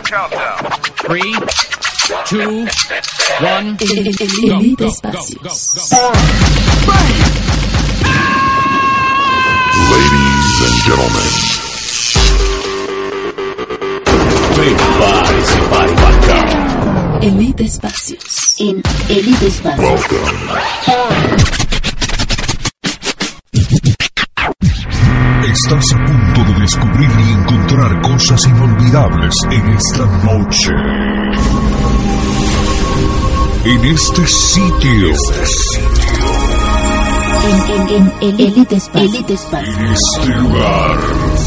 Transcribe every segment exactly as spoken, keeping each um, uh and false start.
Three, two, one, Elite Espacios. Ladies and gentlemen, prepare-se para embarcar. Elite Espacios. En Elite Espacios. Estás a punto de descubrir y encontrar cosas inolvidables en esta noche. En este sitio. Este sitio. En, en, en el Elite Espacios. Elite Espacios. En este lugar.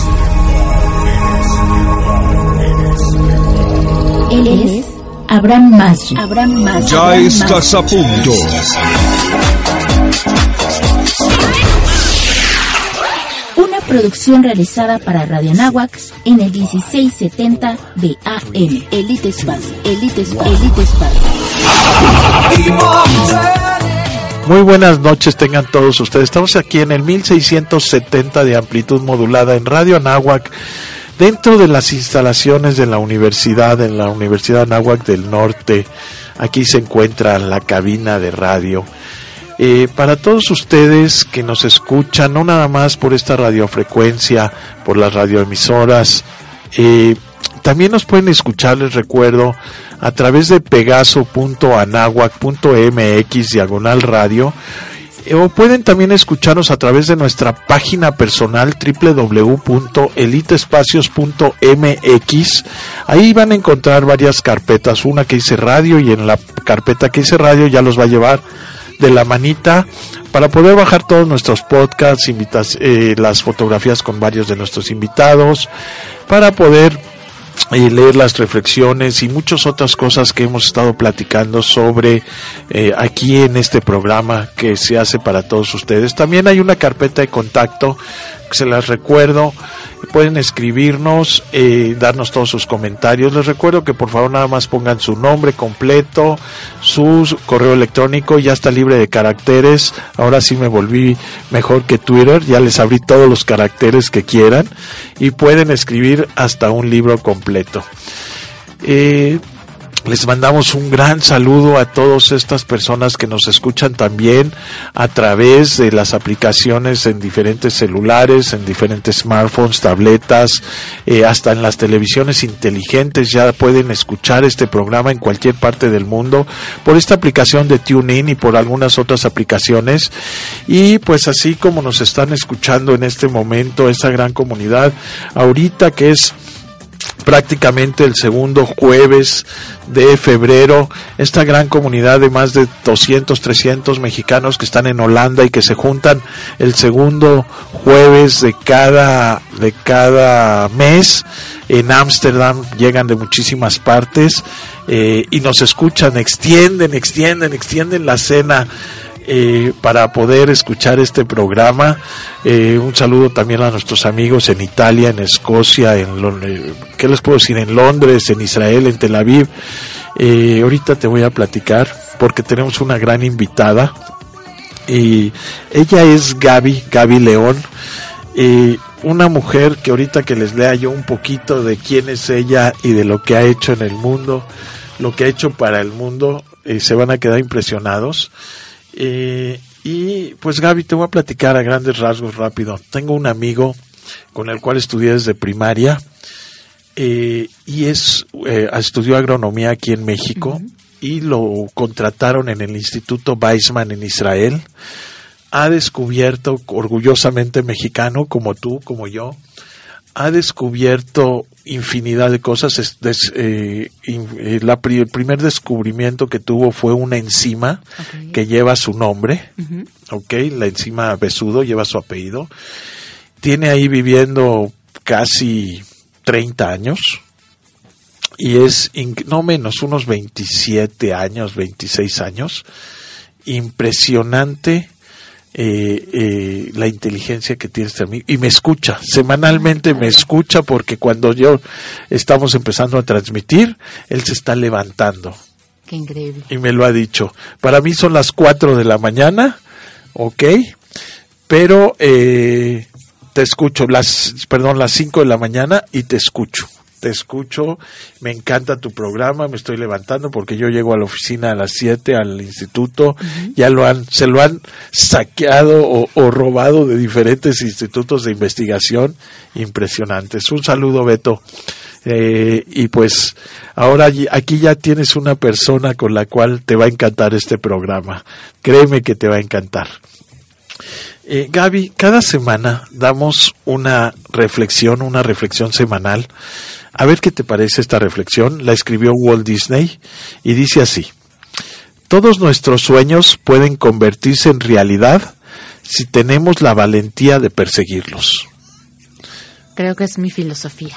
Él es Abraham Maggi. Abraham Maggi. Ya Abraham estás Maggi. a punto. Una producción realizada para Radio Anáhuac en el dieciséis setenta de A M. Elite Espacio. Elite Espacio. Elite Espacio. Muy buenas noches tengan todos ustedes. Estamos aquí en el mil seiscientos setenta de amplitud modulada en Radio Anáhuac, dentro de las instalaciones de la universidad, en la Universidad Anáhuac del Norte. Aquí se encuentra la cabina de radio. Eh, para todos ustedes que nos escuchan, no nada más por esta radiofrecuencia, por las radioemisoras, eh, también nos pueden escuchar, les recuerdo, a través de pegaso punto anáhuac punto m x diagonal radio, eh, o pueden también escucharnos a través de nuestra página personal doble u doble u doble u punto elite espacios punto m x. Ahí van a encontrar varias carpetas, una que dice radio, y en la carpeta que dice radio ya los va a llevar de la manita para poder bajar todos nuestros podcasts, invitas, eh, las fotografías con varios de nuestros invitados, para poder eh, leer las reflexiones y muchas otras cosas que hemos estado platicando sobre eh, aquí en este programa que se hace para todos ustedes. También hay una carpeta de contacto que se las recuerdo. Pueden escribirnos, eh, darnos todos sus comentarios. Les recuerdo que por favor nada más pongan su nombre completo, su correo electrónico, ya está libre de caracteres. Ahora sí me volví mejor que Twitter, ya les abrí todos los caracteres que quieran y pueden escribir hasta un libro completo. Eh... Les mandamos un gran saludo a todas estas personas que nos escuchan también a través de las aplicaciones en diferentes celulares, en diferentes smartphones, tabletas, eh, hasta en las televisiones inteligentes. Ya pueden escuchar este programa en cualquier parte del mundo por esta aplicación de TuneIn y por algunas otras aplicaciones. Y pues así como nos están escuchando en este momento, esta gran comunidad, ahorita que es prácticamente el segundo jueves de febrero, esta gran comunidad de más de doscientos, trescientos mexicanos que están en Holanda y que se juntan el segundo jueves de cada de cada mes en Ámsterdam, llegan de muchísimas partes eh, y nos escuchan, extienden, extienden, extienden la cena Eh, para poder escuchar este programa. Eh, un saludo también a nuestros amigos en Italia, en Escocia, en eh, ¿qué les puedo decir? En Londres, en Israel, en Tel Aviv. Eh, ahorita te voy a platicar porque tenemos una gran invitada y ella es Gaby, Gaby León, eh, una mujer que ahorita que les lea yo un poquito de quién es ella y de lo que ha hecho en el mundo, lo que ha hecho para el mundo, eh, se van a quedar impresionados. Eh, y pues Gaby, te voy a platicar a grandes rasgos rápido. Tengo un amigo con el cual estudié desde primaria eh, y es eh, estudió agronomía aquí en México. Uh-huh. Y lo contrataron en el Instituto Weizmann en Israel. Ha descubierto, orgullosamente mexicano como tú, como yo, ha descubierto infinidad de cosas. Es, des, eh, in, eh, la, el primer descubrimiento que tuvo fue una enzima okay. que lleva su nombre, uh-huh. okay, la enzima besudo lleva su apellido. Tiene ahí viviendo casi treinta años y es inc- no menos unos veintisiete años, veintiséis años. Impresionante. Eh, eh, la inteligencia que tiene este amigo, y me escucha, semanalmente me escucha, porque cuando yo estamos empezando a transmitir, él se está levantando. Qué increíble. Y me lo ha dicho. Para mí son las cuatro de la mañana, ok, pero eh, te escucho, las, perdón, las cinco de la mañana y te escucho. te escucho, me encanta tu programa, me estoy levantando porque yo llego a la oficina a las siete al instituto, uh-huh. ya lo han, se lo han saqueado o, o robado de diferentes institutos de investigación impresionantes. Un saludo, Beto. Eh, y pues ahora aquí ya tienes una persona con la cual te va a encantar este programa. Créeme que te va a encantar. Eh, Gaby, cada semana damos una reflexión, una reflexión semanal. A ver qué te parece esta reflexión. La escribió Walt Disney y dice así: todos nuestros sueños pueden convertirse en realidad si tenemos la valentía de perseguirlos. Creo que es mi filosofía.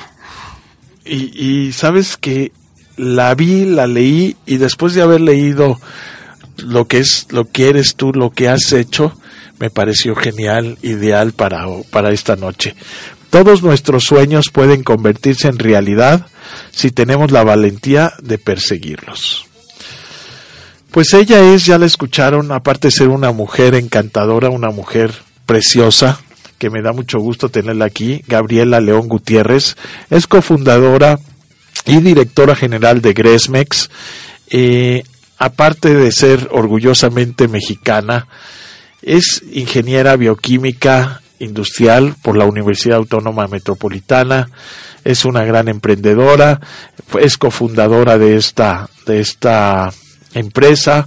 Y, y sabes que la vi, la leí, y después de haber leído lo que es, lo que eres tú, lo que has hecho, me pareció genial, ideal para, para esta noche. Todos nuestros sueños pueden convertirse en realidad si tenemos la valentía de perseguirlos. Pues ella es, ya la escucharon, aparte de ser una mujer encantadora, una mujer preciosa, que me da mucho gusto tenerla aquí, Gabriela León Gutiérrez, es cofundadora y directora general de Gresmex. Eh, aparte de ser orgullosamente mexicana, es ingeniera bioquímica industrial por la Universidad Autónoma Metropolitana, es una gran emprendedora, es cofundadora de esta, de esta empresa.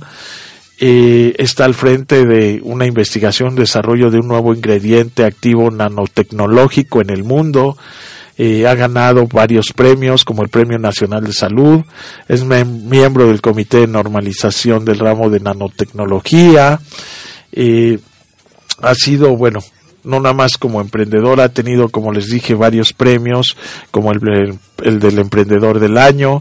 Eh, está al frente de una investigación, desarrollo de un nuevo ingrediente activo nanotecnológico en el mundo. Eh, ha ganado varios premios como el Premio Nacional de Salud, es mem- miembro del Comité de Normalización del ramo de nanotecnología. Eh, ha sido, bueno, no nada más como emprendedora, ha tenido, como les dije, varios premios, como el, el, el del Emprendedor del Año.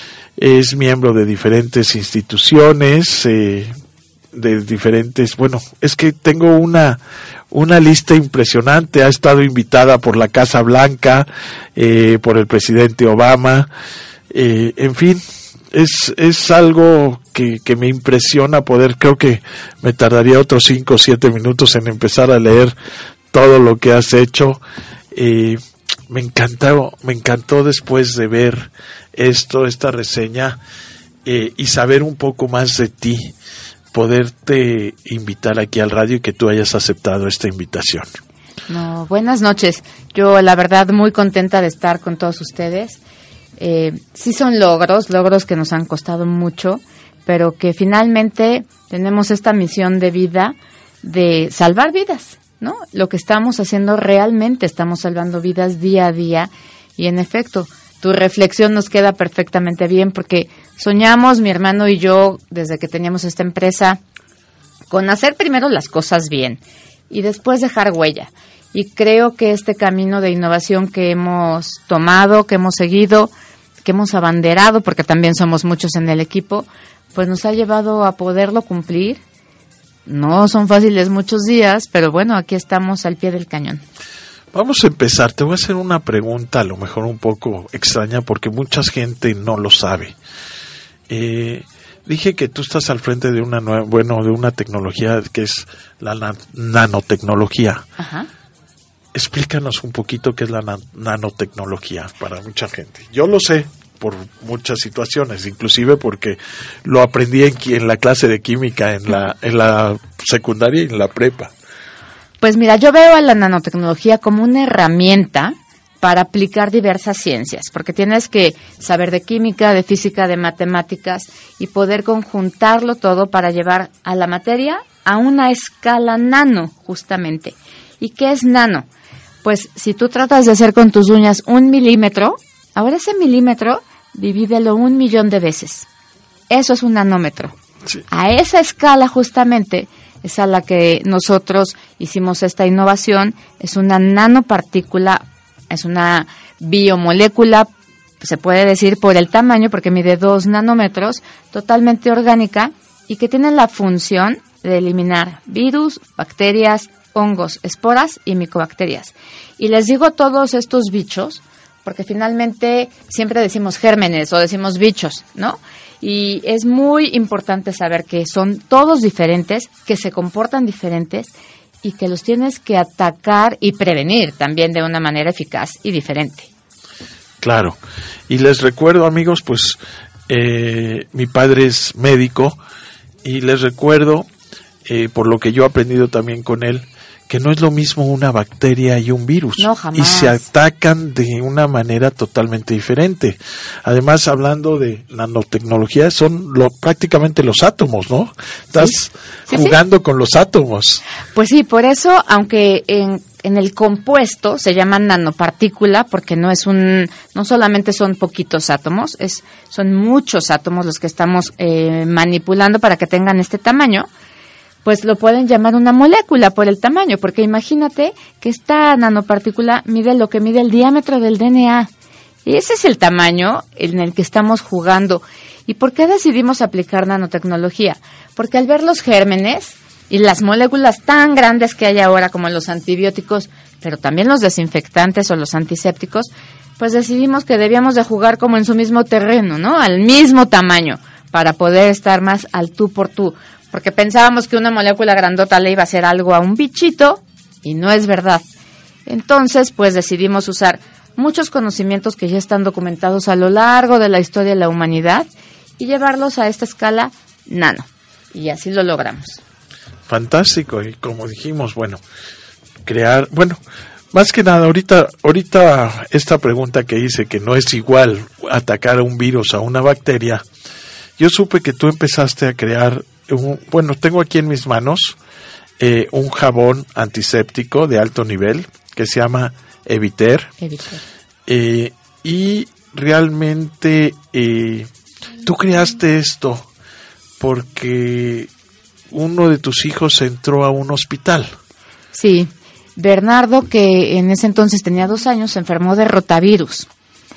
Es miembro de diferentes instituciones, eh, de diferentes, bueno, es que tengo una, una lista impresionante. Ha estado invitada por la Casa Blanca, eh, por el presidente Obama, eh, en fin, es, es algo que, que me impresiona poder, creo que me tardaría otros cinco o siete minutos en empezar a leer todo lo que has hecho. Eh, me encantó, me encantó después de ver esto, esta reseña, eh, y saber un poco más de ti, poderte invitar aquí al radio y que tú hayas aceptado esta invitación. No, buenas noches. Yo, la verdad, muy contenta de estar con todos ustedes. Eh, sí son logros, logros que nos han costado mucho, pero que finalmente tenemos esta misión de vida de salvar vidas, ¿no? Lo que estamos haciendo realmente, estamos salvando vidas día a día, y en efecto, tu reflexión nos queda perfectamente bien, porque soñamos, mi hermano y yo, desde que teníamos esta empresa, con hacer primero las cosas bien y después dejar huella. Y creo que este camino de innovación que hemos tomado, que hemos seguido, que hemos abanderado, porque también somos muchos en el equipo, pues nos ha llevado a poderlo cumplir. No son fáciles muchos días, pero bueno, aquí estamos al pie del cañón. Vamos a empezar. Te voy a hacer una pregunta, a lo mejor un poco extraña, porque mucha gente no lo sabe. Eh, dije que tú estás al frente de una nueva, bueno, de una tecnología que es la nan- nanotecnología. Ajá. Explícanos un poquito qué es la nan- nanotecnología para mucha gente. Yo lo sé por muchas situaciones, inclusive porque lo aprendí en, en la clase de química, en la, en la secundaria y en la prepa. Pues mira, yo veo a la nanotecnología como una herramienta para aplicar diversas ciencias, porque tienes que saber de química, de física, de matemáticas y poder conjuntarlo todo para llevar a la materia a una escala nano, justamente. ¿Y qué es nano? Pues si tú tratas de hacer con tus uñas un milímetro, ahora ese milímetro divídelo un millón de veces. Eso es un nanómetro. Sí. A esa escala justamente es a la que nosotros hicimos esta innovación. Es una nanopartícula, es una biomolécula, se puede decir por el tamaño, porque mide dos nanómetros, totalmente orgánica y que tiene la función de eliminar virus, bacterias, hongos, esporas y micobacterias. Y les digo todos estos bichos, porque finalmente siempre decimos gérmenes o decimos bichos, ¿no? Y es muy importante saber que son todos diferentes, que se comportan diferentes y que los tienes que atacar y prevenir también de una manera eficaz y diferente. Claro. Y les recuerdo, amigos, pues eh, mi padre es médico y les recuerdo, eh, por lo que yo he aprendido también con él, que no es lo mismo una bacteria y un virus. No, jamás. Y se atacan de una manera totalmente diferente. Además, hablando de nanotecnología, son lo, prácticamente los átomos, ¿no? Estás sí. Sí, jugando sí. con los átomos. Pues sí, por eso, aunque en, en el compuesto se llama nanopartícula, porque no es un, no solamente son poquitos átomos, es, son muchos átomos los que estamos eh, manipulando para que tengan este tamaño. Pues lo pueden llamar una molécula por el tamaño, porque imagínate que esta nanopartícula mide lo que mide el diámetro del D N A. Y ese es el tamaño en el que estamos jugando. ¿Y por qué decidimos aplicar nanotecnología? Porque al ver los gérmenes y las moléculas tan grandes que hay ahora, como los antibióticos, pero también los desinfectantes o los antisépticos, pues decidimos que debíamos de jugar como en su mismo terreno, ¿no? Al mismo tamaño, para poder estar más al tú por tú. Porque pensábamos que una molécula grandota le iba a hacer algo a un bichito y no es verdad. Entonces, pues decidimos usar muchos conocimientos que ya están documentados a lo largo de la historia de la humanidad y llevarlos a esta escala nano. Y así lo logramos. Fantástico. Y como dijimos, bueno, crear, bueno, más que nada, ahorita, ahorita esta pregunta que hice, que no es igual atacar a un virus a una bacteria, yo supe que tú empezaste a crear Un, bueno, tengo aquí en mis manos eh, un jabón antiséptico de alto nivel que se llama Eviter. Eviter. Eh, y realmente eh, tú creaste esto porque uno de tus hijos entró a un hospital. Sí, Bernardo, que en ese entonces tenía dos años, se enfermó de rotavirus.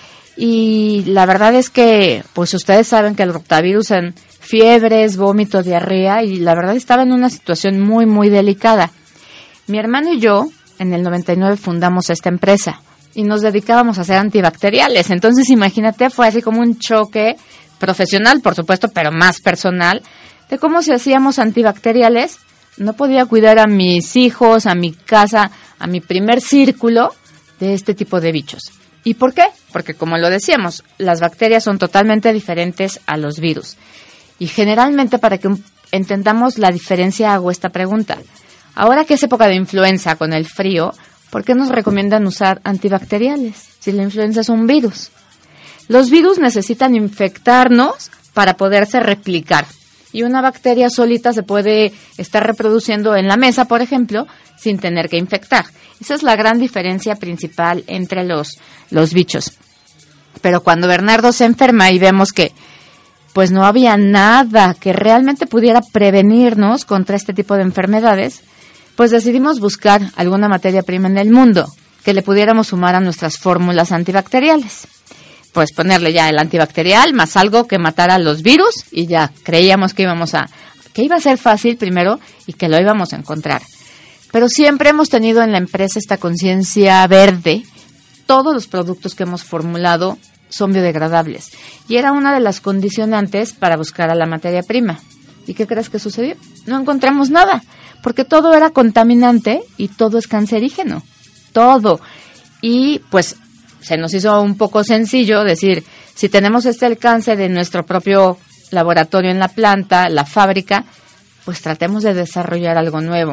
Y la verdad es que, pues ustedes saben que el rotavirus en fiebres, vómito, diarrea, y la verdad estaba en una situación muy, muy delicada. Mi hermano y yo, en el noventa y nueve, fundamos esta empresa y nos dedicábamos a hacer antibacteriales. Entonces, imagínate, fue así como un choque profesional, por supuesto, pero más personal, de cómo si hacíamos antibacteriales, no podía cuidar a mis hijos, a mi casa, a mi primer círculo de este tipo de bichos. ¿Y por qué? Porque, como lo decíamos, las bacterias son totalmente diferentes a los virus. Y generalmente, para que entendamos la diferencia, hago esta pregunta. Ahora que es época de influenza con el frío, ¿por qué nos recomiendan usar antibacteriales si la influenza es un virus? Los virus necesitan infectarnos para poderse replicar. Y una bacteria solita se puede estar reproduciendo en la mesa, por ejemplo, sin tener que infectar. Esa es la gran diferencia principal entre los, los bichos. Pero cuando Bernardo se enferma y vemos que pues no había nada que realmente pudiera prevenirnos contra este tipo de enfermedades, pues decidimos buscar alguna materia prima en el mundo que le pudiéramos sumar a nuestras fórmulas antibacteriales. Pues ponerle ya el antibacterial más algo que matara a los virus y ya creíamos que íbamos a, que iba a ser fácil primero y que lo íbamos a encontrar. Pero siempre hemos tenido en la empresa esta conciencia verde. Todos los productos que hemos formulado son biodegradables. Y era una de las condicionantes para buscar a la materia prima. ¿Y qué crees que sucedió? No encontramos nada, porque todo era contaminante y todo es cancerígeno. Todo. Y pues se nos hizo un poco sencillo decir, si tenemos este alcance de nuestro propio laboratorio en la planta, la fábrica, pues tratemos de desarrollar algo nuevo.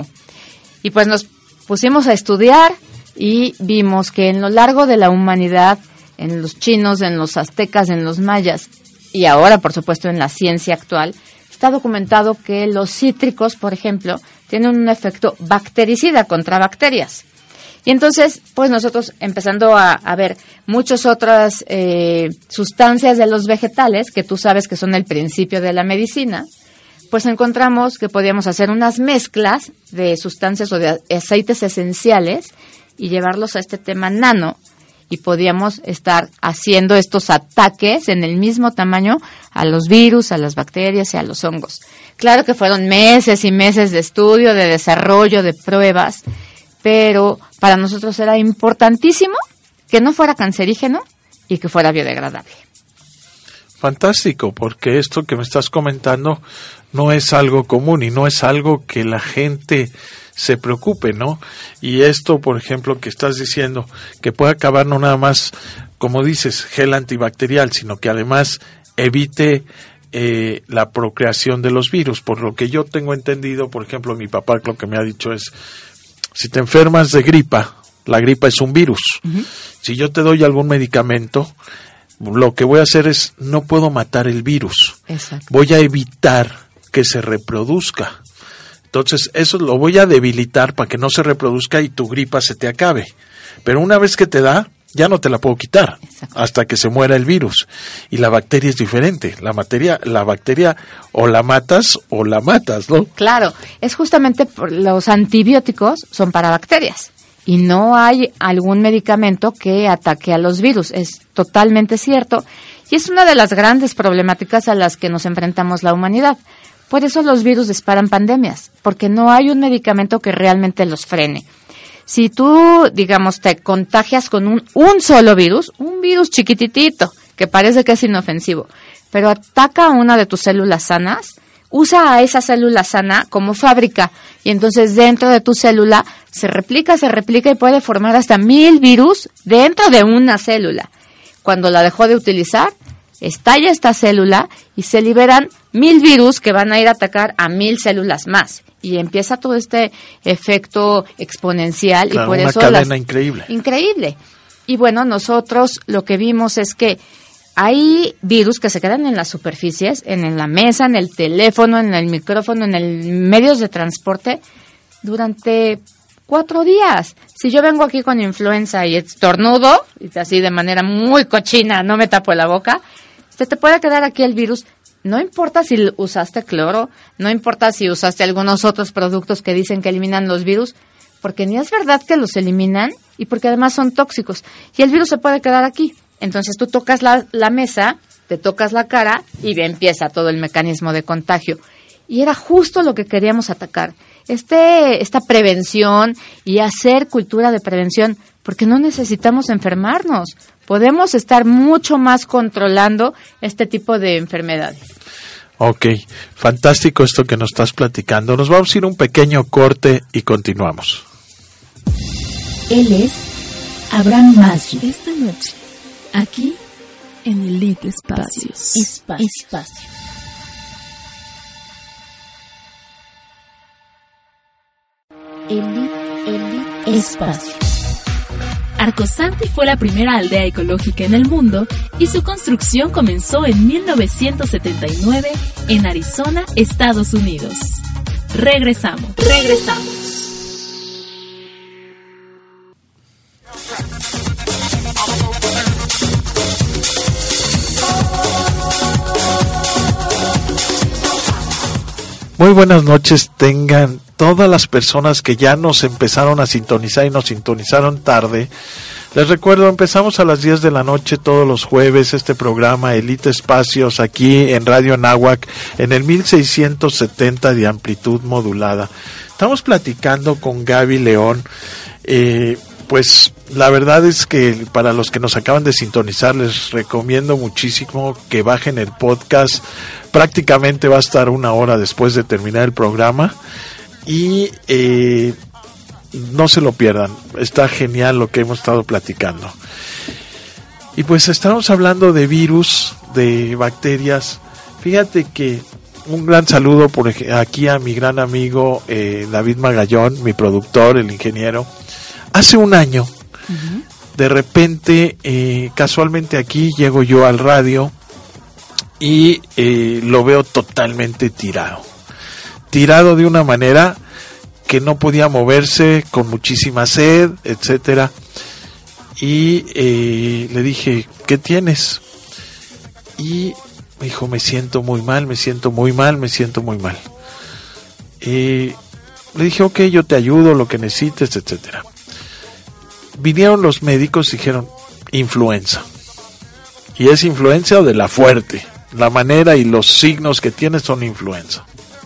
Y pues nos pusimos a estudiar y vimos que en lo largo de la humanidad, en los chinos, en los aztecas, en los mayas y ahora, por supuesto, en la ciencia actual, está documentado que los cítricos, por ejemplo, tienen un efecto bactericida contra bacterias. Y entonces, pues nosotros empezando a, a ver muchas otras eh, sustancias de los vegetales, que tú sabes que son el principio de la medicina, pues encontramos que podíamos hacer unas mezclas de sustancias o de aceites esenciales y llevarlos a este tema nano, y podíamos estar haciendo estos ataques en el mismo tamaño a los virus, a las bacterias y a los hongos. Claro que fueron meses y meses de estudio, de desarrollo, de pruebas, pero para nosotros era importantísimo que no fuera cancerígeno y que fuera biodegradable. Fantástico, porque esto que me estás comentando no es algo común y no es algo que la gente se preocupe, ¿no? Y esto, por ejemplo, que estás diciendo, que puede acabar no nada más como dices, gel antibacterial, sino que además evite eh, la procreación de los virus. Por lo que yo tengo entendido, por ejemplo, mi papá lo que me ha dicho es, si te enfermas de gripa, la gripa es un virus. Uh-huh. Si yo te doy algún medicamento, lo que voy a hacer es, no puedo matar el virus. Exacto. Voy a evitar que se reproduzca. Entonces, eso lo voy a debilitar para que no se reproduzca y tu gripa se te acabe. Pero una vez que te da, ya no te la puedo quitar. Exacto. Hasta que se muera el virus. Y la bacteria es diferente. La materia, la bacteria o la matas o la matas, ¿no? Claro, es justamente por los antibióticos son para bacterias. Y no hay algún medicamento que ataque a los virus. Es totalmente cierto. Y es una de las grandes problemáticas a las que nos enfrentamos la humanidad. Por eso los virus disparan pandemias, porque no hay un medicamento que realmente los frene. Si tú, digamos, te contagias con un, un solo virus, un virus chiquititito, que parece que es inofensivo, pero ataca a una de tus células sanas, usa a esa célula sana como fábrica, y entonces dentro de tu célula se replica, se replica y puede formar hasta mil virus dentro de una célula. Cuando la dejó de utilizar, estalla esta célula y se liberan mil virus que van a ir a atacar a mil células más. Y empieza todo este efecto exponencial. Claro, y por una eso cadena las... increíble. Increíble. Y bueno, nosotros lo que vimos es que hay virus que se quedan en las superficies, en, en la mesa, en el teléfono, en el micrófono, en el medios de transporte, durante cuatro días. Si yo vengo aquí con influenza y estornudo, y así de manera muy cochina, no me tapo la boca, se te puede quedar aquí el virus. No importa si usaste cloro, no importa si usaste algunos otros productos que dicen que eliminan los virus, porque ni es verdad que los eliminan y porque además son tóxicos. Y el virus se puede quedar aquí. Entonces tú tocas la, la mesa, te tocas la cara y empieza todo el mecanismo de contagio. Y era justo lo que queríamos atacar. Este, esta prevención y hacer cultura de prevención, porque no necesitamos enfermarnos. Podemos estar mucho más controlando este tipo de enfermedades. Ok, fantástico esto que nos estás platicando. Nos vamos a ir a un pequeño corte y continuamos. Él es Abraham Masri. Esta noche, aquí en Elite Espacios. Espacio. Espacio. Elite, Elite Espacio. Arcosanti fue la primera aldea ecológica en el mundo y su construcción comenzó en mil novecientos setenta y nueve en Arizona, Estados Unidos. Regresamos. Regresamos. Muy buenas noches tengan todas las personas que ya nos empezaron a sintonizar y nos sintonizaron tarde. Les recuerdo, empezamos a las diez de la noche todos los jueves este programa Elite Espacios aquí en Radio Anáhuac en el mil seiscientos setenta de amplitud modulada. Estamos platicando con Gaby León. Eh, pues la verdad es que para los que nos acaban de sintonizar les recomiendo muchísimo que bajen el podcast. Prácticamente va a estar una hora después de terminar el programa. Y eh, no se lo pierdan, está genial lo que hemos estado platicando. Y pues estamos hablando de virus, de bacterias. Fíjate que un gran saludo por aquí a mi gran amigo eh, David Magallón, mi productor, el ingeniero. Hace un año, uh-huh. de repente, eh, casualmente aquí llego yo al radio y eh, lo veo totalmente tirado. Tirado de una manera que no podía moverse, con muchísima sed, etcétera. Y eh, le dije, ¿qué tienes? Y me dijo, me siento muy mal, me siento muy mal, me siento muy mal. Eh, le dije, ok, yo te ayudo, lo que necesites, etcétera. Vinieron los médicos y dijeron, influenza. Y es influenza de la fuerte. La manera y los signos que tiene son influenza.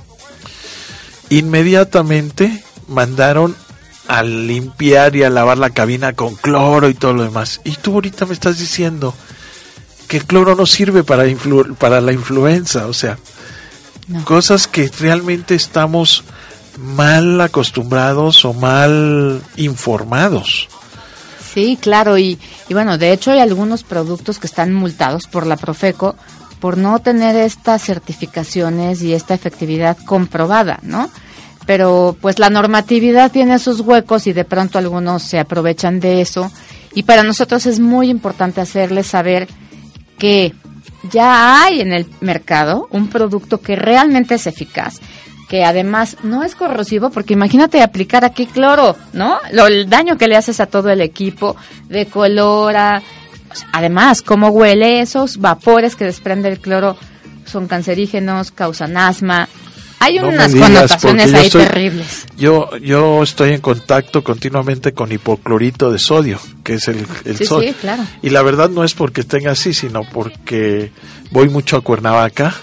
Inmediatamente mandaron a limpiar y a lavar la cabina con cloro y todo lo demás. Y tú ahorita me estás diciendo que el cloro no sirve para, influ- para la influenza. O sea, no. Cosas que realmente estamos mal acostumbrados o mal informados. Sí, claro, y, y bueno, de hecho hay algunos productos que están multados por la Profeco por no tener estas certificaciones y esta efectividad comprobada, ¿no? Pero pues la normatividad tiene sus huecos y de pronto algunos se aprovechan de eso, y para nosotros es muy importante hacerles saber que ya hay en el mercado un producto que realmente es eficaz, que además no es corrosivo, porque imagínate aplicar aquí cloro, ¿no? Lo, el daño que le haces a todo el equipo, decolora. O sea, además, cómo huele, esos vapores que desprende el cloro son cancerígenos, causan asma. Hay No unas me digas, connotaciones porque yo ahí estoy- terribles. Yo yo estoy en contacto continuamente con hipoclorito de sodio, que es el, el Sí, sodio. sí, claro. Y la verdad no es porque tenga así, sino porque voy mucho a Cuernavaca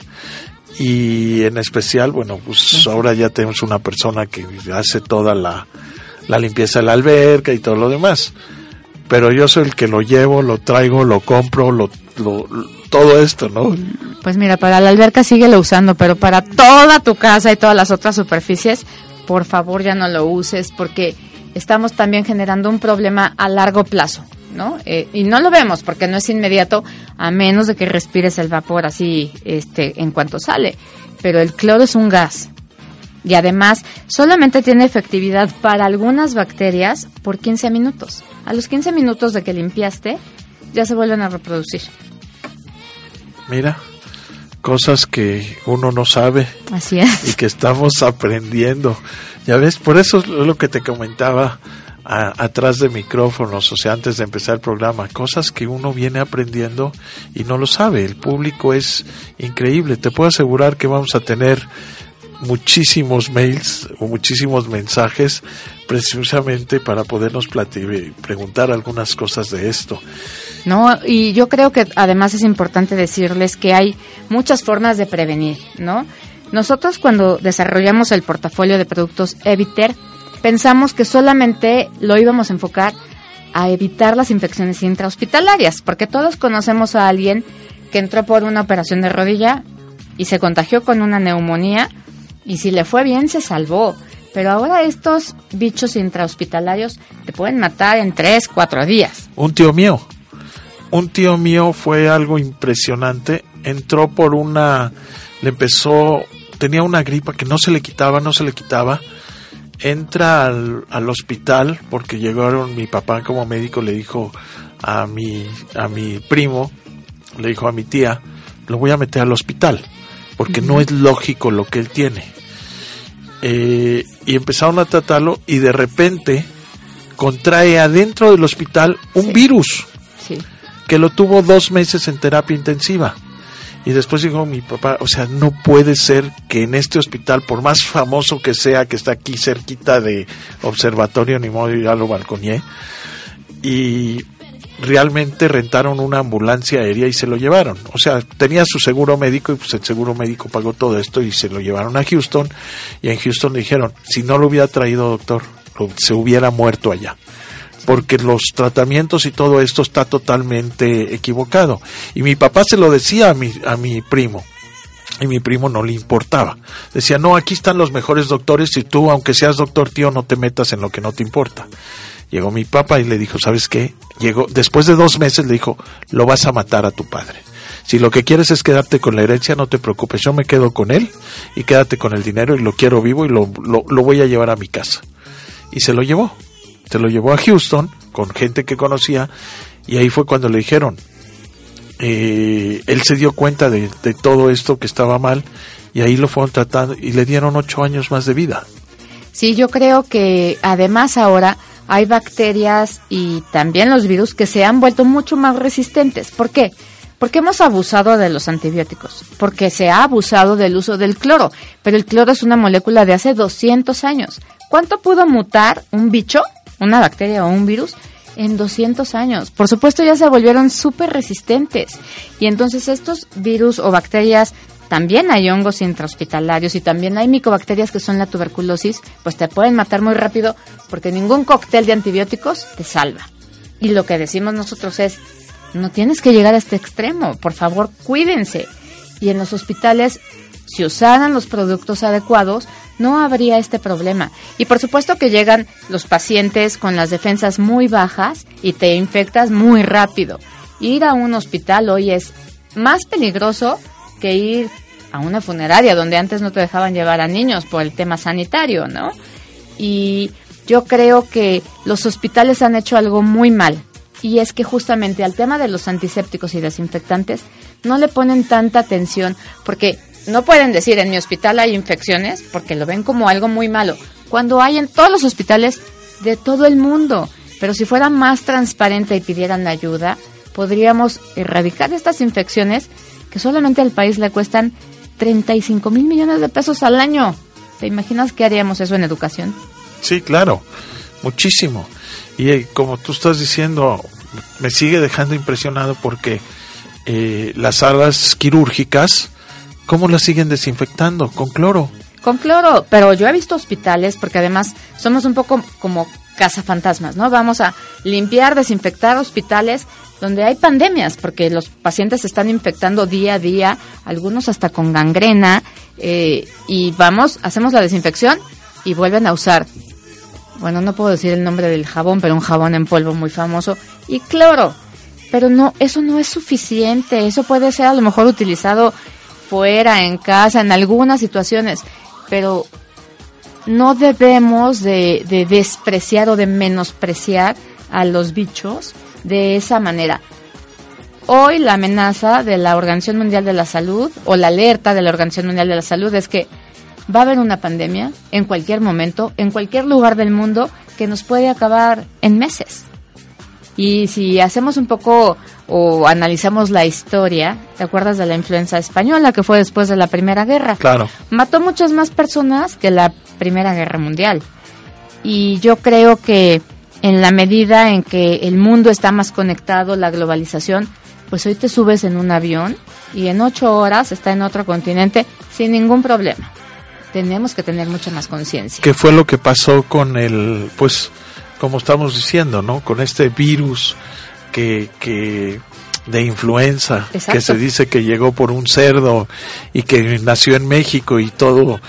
y en especial, bueno, pues ahora ya tenemos una persona que hace toda la, la limpieza de la alberca y todo lo demás. Pero yo soy el que lo llevo, lo traigo, lo compro, lo, lo, lo- todo esto, ¿no? Pues mira, para la alberca síguelo usando, pero para toda tu casa y todas las otras superficies, por favor ya no lo uses, porque estamos también generando un problema a largo plazo, ¿no? Eh, y no lo vemos porque no es inmediato, a menos de que respires el vapor así, este, en cuanto sale. Pero el cloro es un gas. Y además, solamente tiene efectividad para algunas bacterias por quince minutos. A los quince minutos de que limpiaste, ya se vuelven a reproducir. Mira, cosas que uno no sabe Así es. y que estamos aprendiendo. Ya ves, por eso es lo que te comentaba a- atrás de micrófonos, o sea, antes de empezar el programa, cosas que uno viene aprendiendo y no lo sabe. El público es increíble. Te puedo asegurar que vamos a tener muchísimos mails o muchísimos mensajes precisamente para podernos plati- preguntar algunas cosas de esto. No, y yo creo que además es importante decirles que hay muchas formas de prevenir, ¿no? Nosotros cuando desarrollamos el portafolio de productos Eviter, pensamos que solamente lo íbamos a enfocar a evitar las infecciones intrahospitalarias, porque todos conocemos a alguien que entró por una operación de rodilla y se contagió con una neumonía, y si le fue bien se salvó. Pero ahora estos bichos intrahospitalarios te pueden matar en tres, cuatro días. Un tío mío, un tío mío fue algo impresionante. Entró por una, le empezó, tenía una gripa que no se le quitaba, no se le quitaba. Entra al, al hospital porque llegaron, mi papá como médico le dijo a mi, a mi primo, le dijo a mi tía, lo voy a meter al hospital porque no es lógico lo que él tiene. Eh, y empezaron a tratarlo y de repente contrae adentro del hospital un Sí. virus Sí. que lo tuvo dos meses en terapia intensiva. Y después dijo mi papá, o sea, no puede ser que en este hospital, por más famoso que sea, que está aquí cerquita de Observatorio, ni modo, ya lo balconeé, y realmente rentaron una ambulancia aérea y se lo llevaron. O sea, tenía su seguro médico y pues el seguro médico pagó todo esto y se lo llevaron a Houston. Y en Houston le dijeron, si no lo hubiera traído, doctor, lo- se hubiera muerto allá. Porque los tratamientos y todo esto está totalmente equivocado. Y mi papá se lo decía a mi, a mi primo. Y mi primo no le importaba. Decía, no, aquí están los mejores doctores y tú, aunque seas doctor, tío, no te metas en lo que no te importa. Llegó mi papá y le dijo, ¿sabes qué? Llegó, después de dos meses le dijo, lo vas a matar a tu padre. Si lo que quieres es quedarte con la herencia, no te preocupes, yo me quedo con él y quédate con el dinero y lo quiero vivo y lo, lo, lo voy a llevar a mi casa. Y se lo llevó. Se lo llevó a Houston con gente que conocía y ahí fue cuando le dijeron, eh, él se dio cuenta de, de todo esto que estaba mal y ahí lo fueron tratando y le dieron ocho años más de vida. Sí, yo creo que además ahora hay bacterias y también los virus que se han vuelto mucho más resistentes. ¿Por qué? Porque hemos abusado de los antibióticos, porque se ha abusado del uso del cloro, pero el cloro es una molécula de hace doscientos años. ¿Cuánto pudo mutar un bicho, una bacteria o un virus? En doscientos años. Por supuesto ya se volvieron súper resistentes. Y entonces estos virus o bacterias, también hay hongos intrahospitalarios y también hay micobacterias que son la tuberculosis, pues te pueden matar muy rápido porque ningún cóctel de antibióticos te salva. Y lo que decimos nosotros es, no tienes que llegar a este extremo, por favor cuídense. Y en los hospitales si usaran los productos adecuados, no habría este problema. Y por supuesto que llegan los pacientes con las defensas muy bajas y te infectas muy rápido. Ir a un hospital hoy es más peligroso que ir a una funeraria, donde antes no te dejaban llevar a niños por el tema sanitario, ¿no? Y yo creo que los hospitales han hecho algo muy mal, y es que justamente al tema de los antisépticos y desinfectantes no le ponen tanta atención, porque no pueden decir en mi hospital hay infecciones, porque lo ven como algo muy malo, cuando hay en todos los hospitales de todo el mundo. Pero si fuera más transparente y pidieran ayuda, podríamos erradicar estas infecciones que solamente al país le cuestan treinta y cinco mil millones de pesos al año. ¿Te imaginas que haríamos eso en educación? Sí, claro, muchísimo. Y eh, como tú estás diciendo, me sigue dejando impresionado porque eh, las salas quirúrgicas, ¿cómo las siguen desinfectando? Con cloro. Con cloro, pero yo he visto hospitales, porque además somos un poco como cazafantasmas, ¿no? Vamos a limpiar, desinfectar hospitales donde hay pandemias, porque los pacientes se están infectando día a día, algunos hasta con gangrena, eh, y vamos, hacemos la desinfección y vuelven a usar, bueno, no puedo decir el nombre del jabón, pero un jabón en polvo muy famoso, y cloro. Pero no, eso no es suficiente, eso puede ser a lo mejor utilizado fuera, en casa, en algunas situaciones, pero no debemos de, de despreciar o de menospreciar a los bichos de esa manera. Hoy la amenaza de la Organización Mundial de la Salud, o la alerta de la Organización Mundial de la Salud, es que va a haber una pandemia en cualquier momento, en cualquier lugar del mundo, que nos puede acabar en meses. Y si hacemos un poco o analizamos la historia, ¿te acuerdas de la influenza española que fue después de la Primera Guerra? Claro. Mató muchas más personas que la Primera Guerra Mundial. Y yo creo que en la medida en que el mundo está más conectado, la globalización, pues hoy te subes en un avión y en ocho horas está en otro continente sin ningún problema. Tenemos que tener mucha más conciencia. ¿Qué fue lo que pasó con el, pues, como estamos diciendo, ¿no? Con este virus que, que de influenza, Exacto. que se dice que llegó por un cerdo y que nació en México y todo.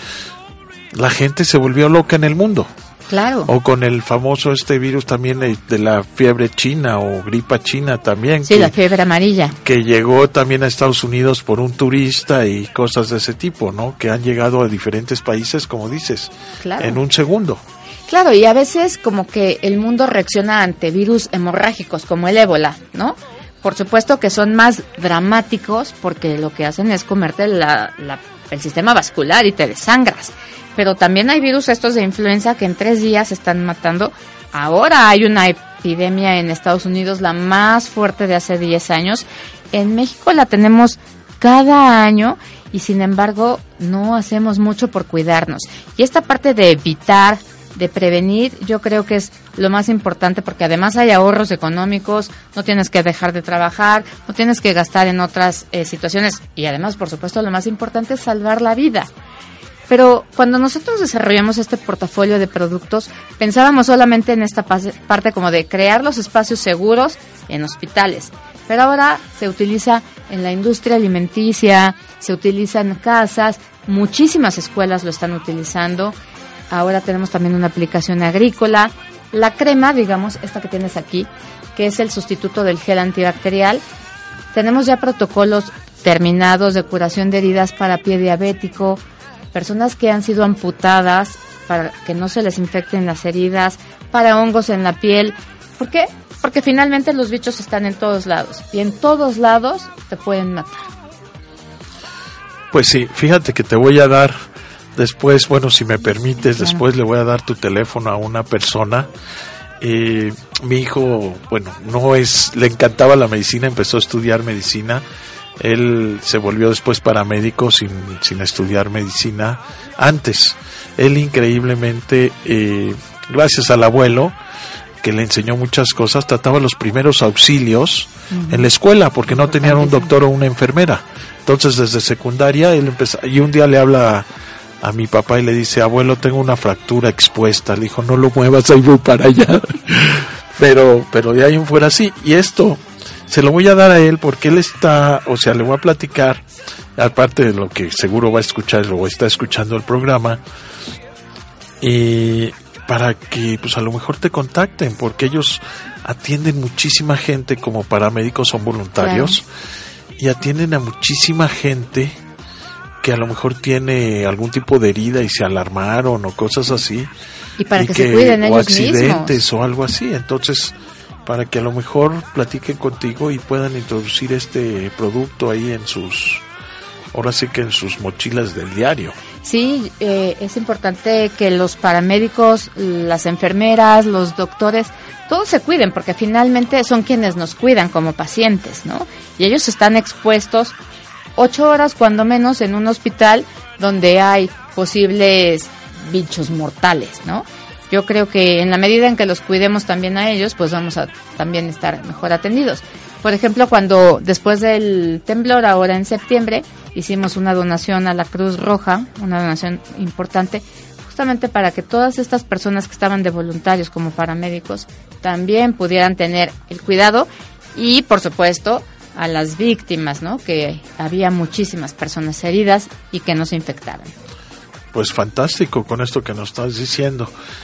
La gente se volvió loca en el mundo. Claro. O con el famoso este virus también de, de la fiebre china o gripa china también. Sí, que, la fiebre amarilla. Que llegó también a Estados Unidos por un turista y cosas de ese tipo, ¿no? Que han llegado a diferentes países, como dices, Claro. en un segundo. Claro, y a veces como que el mundo reacciona ante virus hemorrágicos como el ébola, ¿no? Por supuesto que son más dramáticos porque lo que hacen es comerte la, la, el sistema vascular y te desangras. Pero también hay virus estos de influenza que en tres días están matando. Ahora hay una epidemia en Estados Unidos, la más fuerte de hace diez años. En México la tenemos cada año y sin embargo no hacemos mucho por cuidarnos. Y esta parte de evitar, de prevenir, yo creo que es lo más importante porque además hay ahorros económicos, no tienes que dejar de trabajar, no tienes que gastar en otras eh, situaciones y además, por supuesto, lo más importante es salvar la vida. Pero cuando nosotros desarrollamos este portafolio de productos, pensábamos solamente en esta parte como de crear los espacios seguros en hospitales. Pero ahora se utiliza en la industria alimenticia, se utiliza en casas, muchísimas escuelas lo están utilizando. Ahora tenemos también una aplicación agrícola. La crema, digamos, esta que tienes aquí, que es el sustituto del gel antibacterial. Tenemos ya protocolos terminados de curación de heridas para pie diabético, personas que han sido amputadas para que no se les infecten las heridas, para hongos en la piel. ¿Por qué? Porque finalmente los bichos están en todos lados y en todos lados te pueden matar. Pues sí, fíjate que te voy a dar después, bueno, si me permites, Claro. después le voy a dar tu teléfono a una persona. Eh, mi hijo, bueno, no es, le encantaba la medicina, empezó a estudiar medicina. Él se volvió después paramédico sin, sin estudiar medicina antes. Él increíblemente, eh, gracias al abuelo, que le enseñó muchas cosas, trataba los primeros auxilios uh-huh. en la escuela, porque no tenían un doctor o una enfermera. Entonces, desde secundaria, él empezó, y un día le habla a, a mi papá y le dice, abuelo, tengo una fractura expuesta. Le dijo, no lo muevas, ahí voy para allá. pero, pero de ahí en fuera sí. Y esto se lo voy a dar a él porque él está, o sea, le voy a platicar, aparte de lo que seguro va a escuchar o está escuchando el programa, y para que pues a lo mejor te contacten, porque ellos atienden muchísima gente, como paramédicos son voluntarios, claro, y atienden a muchísima gente que a lo mejor tiene algún tipo de herida y se alarmaron o cosas así, y para y que, que se cuiden o ellos accidentes mismos. O algo así. Entonces, para que a lo mejor platiquen contigo y puedan introducir este producto ahí en sus, ahora sí que en sus mochilas del diario. Sí, eh, es importante que los paramédicos, las enfermeras, los doctores, todos se cuiden, porque finalmente son quienes nos cuidan como pacientes, ¿no? Y ellos están expuestos ocho horas cuando menos en un hospital donde hay posibles bichos mortales, ¿no? Yo creo que en la medida en que los cuidemos también a ellos, pues vamos a también estar mejor atendidos. Por ejemplo, cuando después del temblor, ahora en septiembre, hicimos una donación a la Cruz Roja, una donación importante, justamente para que todas estas personas que estaban de voluntarios como paramédicos también pudieran tener el cuidado y, por supuesto, a las víctimas, ¿no? Que había muchísimas personas heridas y que no se infectaban. Pues fantástico con esto que nos estás diciendo.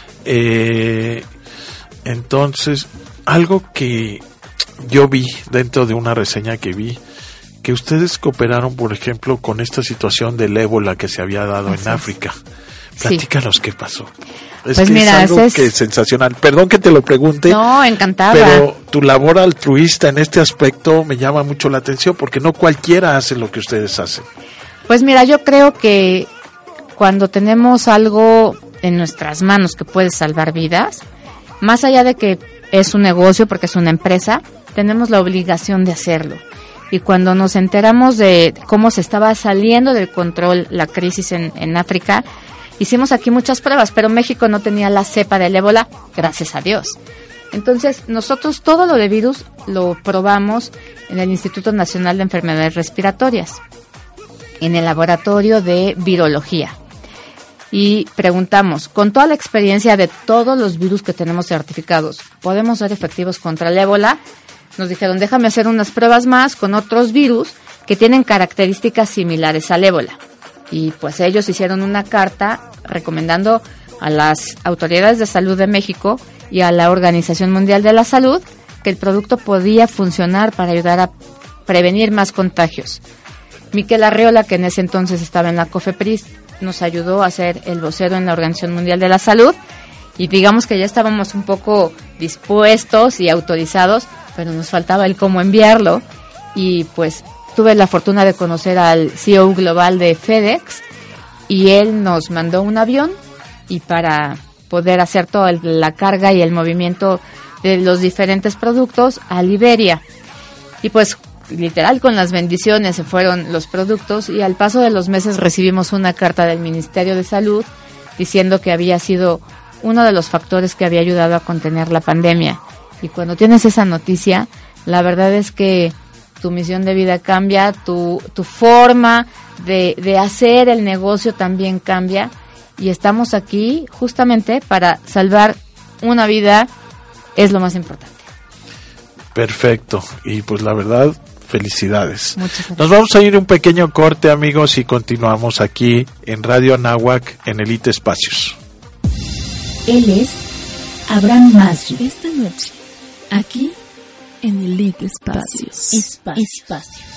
Eh, entonces, algo que yo vi dentro de una reseña que vi, que ustedes cooperaron, por ejemplo, con esta situación del ébola que se había dado Así en África. Platícanos sí. qué pasó. Es pues que mira, es algo es... que es sensacional. Perdón que te lo pregunte. No, encantada. Pero tu labor altruista en este aspecto me llama mucho la atención, porque no cualquiera hace lo que ustedes hacen. Pues mira, yo creo que cuando tenemos algo en nuestras manos que puede salvar vidas, más allá de que es un negocio, porque es una empresa, tenemos la obligación de hacerlo. Y cuando nos enteramos de cómo se estaba saliendo del control la crisis en, en África, hicimos aquí muchas pruebas, pero México no tenía la cepa del ébola, gracias a Dios. Entonces, nosotros todo lo de virus lo probamos en el Instituto Nacional de Enfermedades Respiratorias, en el laboratorio de virología. Y preguntamos, con toda la experiencia de todos los virus que tenemos certificados, ¿podemos ser efectivos contra el ébola? Nos dijeron, déjame hacer unas pruebas más con otros virus que tienen características similares al ébola. Y pues ellos hicieron una carta recomendando a las autoridades de salud de México y a la Organización Mundial de la Salud que el producto podía funcionar para ayudar a prevenir más contagios. Miquel Arriola, que en ese entonces estaba en la COFEPRIS, nos ayudó a ser el vocero en la Organización Mundial de la Salud y digamos que ya estábamos un poco dispuestos y autorizados, pero nos faltaba el cómo enviarlo y pues tuve la fortuna de conocer al C E O global de FedEx y él nos mandó un avión y para poder hacer toda la carga y el movimiento de los diferentes productos a Liberia. Y pues literal con las bendiciones se fueron los productos y al paso de los meses recibimos una carta del Ministerio de Salud diciendo que había sido uno de los factores que había ayudado a contener la pandemia. Y cuando tienes esa noticia, la verdad es que tu misión de vida cambia, tu, tu forma de, de hacer el negocio también cambia y estamos aquí justamente para salvar una vida, es lo más importante. Perfecto, y pues la verdad, felicidades. Muchas gracias. Nos vamos a ir un pequeño corte, amigos, y continuamos aquí en Radio Anáhuac en Elite Espacios. Él es Abraham Masri. Esta noche, aquí en Elite Espacios. Espacios. Espacios.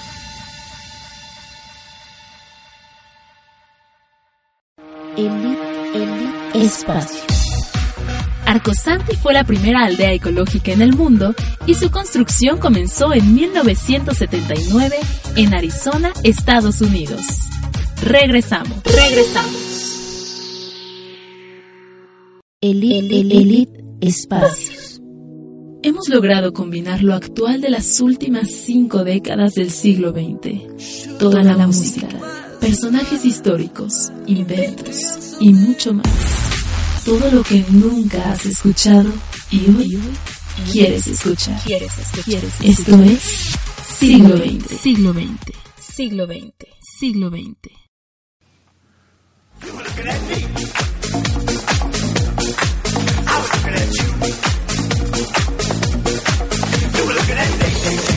Elite, Elite Espacios. Arcosanti fue la primera aldea ecológica en el mundo y su construcción comenzó en mil novecientos setenta y nueve en Arizona, Estados Unidos. Regresamos, regresamos. Elite, Elite Espacios. Hemos logrado combinar lo actual de las últimas cinco décadas del siglo veinte. Toda la música, personajes históricos, inventos y mucho más. Todo lo que nunca has escuchado y hoy quieres escuchar. Esto es Siglo veinte. Siglo veinte. Siglo veinte. Siglo veinte. Looking at me.